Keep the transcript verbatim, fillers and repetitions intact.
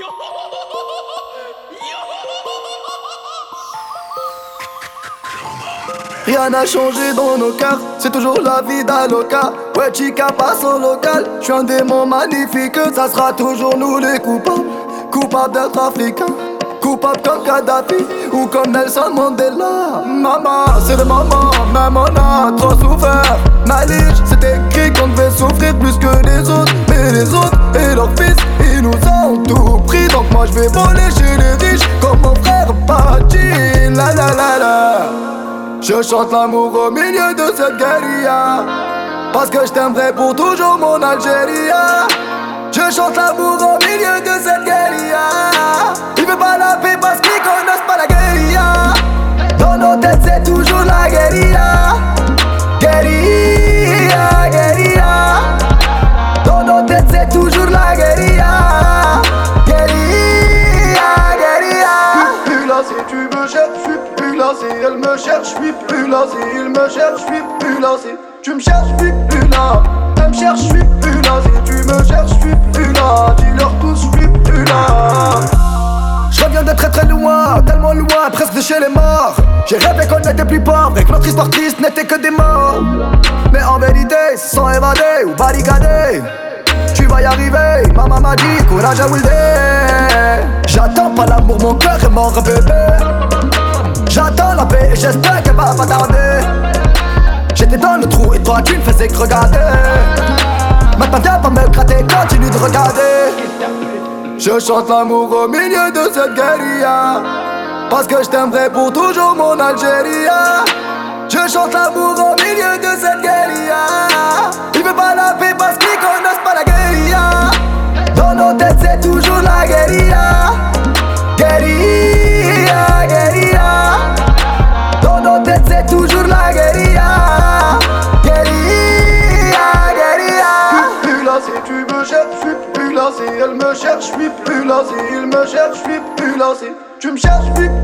Rien n'a changé dans nos cœurs, c'est toujours la vie d'Aloca. Ouais, chica passe au local, j'suis un démon magnifique. Ça sera toujours nous les coupables, coupables d'être africains, coupables comme Kadhafi ou comme Nelson Mandela. Maman, c'est de maman, même on a trop souffert. Malige, c'est écrit qu'on devait souffrir plus que les autres. Mais les autres et leurs fils, ils nous ont tout pris. Donc moi je vais voler chez les riches comme mon frère Pachi. La la la la. Je chante l'amour au milieu de cette guérilla, parce que je t'aimerai pour toujours mon Algérie. Je chante l'amour au milieu de cette guérilla. Il veut pas la paix parce qu'ils connaissent pas la guérilla. Dans nos têtes c'est toujours la guérilla. Guérilla, guérilla. Dans nos têtes c'est toujours la guérilla. Guérilla, guérilla. Plus là si tu me cherches, je suis plus là si elle me cherche, je suis plus là si il me cherche, je suis plus là si tu me cherches, je suis plus là. Elle me cherche, je suis plus là si tu me cherches, je suis plus là. Dis-leur tous, je suis plus là. Je reviens de très très loin, tellement loin, presque de chez les morts. J'ai rêvé qu'on n'était plus pauvres et que notre histoire triste n'était que des morts. Mais en vérité, sans évader ou barricader, tu vas y arriver, maman m'a dit, courage à Wilde. J'attends pas l'amour, mon cœur est mort bébé. J'attends la paix et j'espère qu'elle va pas tarder. J'étais dans le trou et toi tu ne faisais que regarder. Maintenant viens pas me gratter, continue de regarder. Je chante l'amour au milieu de cette guérilla, parce que je t'aimerai pour toujours mon Algérie. Je chante l'amour au milieu de cette guérilla. Il veut pas la paix parce qu'ils connaissent pas la guérilla. Dans nos têtes c'est toujours la guérilla. Guérilla, guérilla. Dans nos têtes c'est toujours la guérilla. Guérilla, guérilla. Plus là si tu me cherches, je suis plus là si elle me cherche, je suis plus là si il me cherche, je suis plus là si tu me cherches, je suis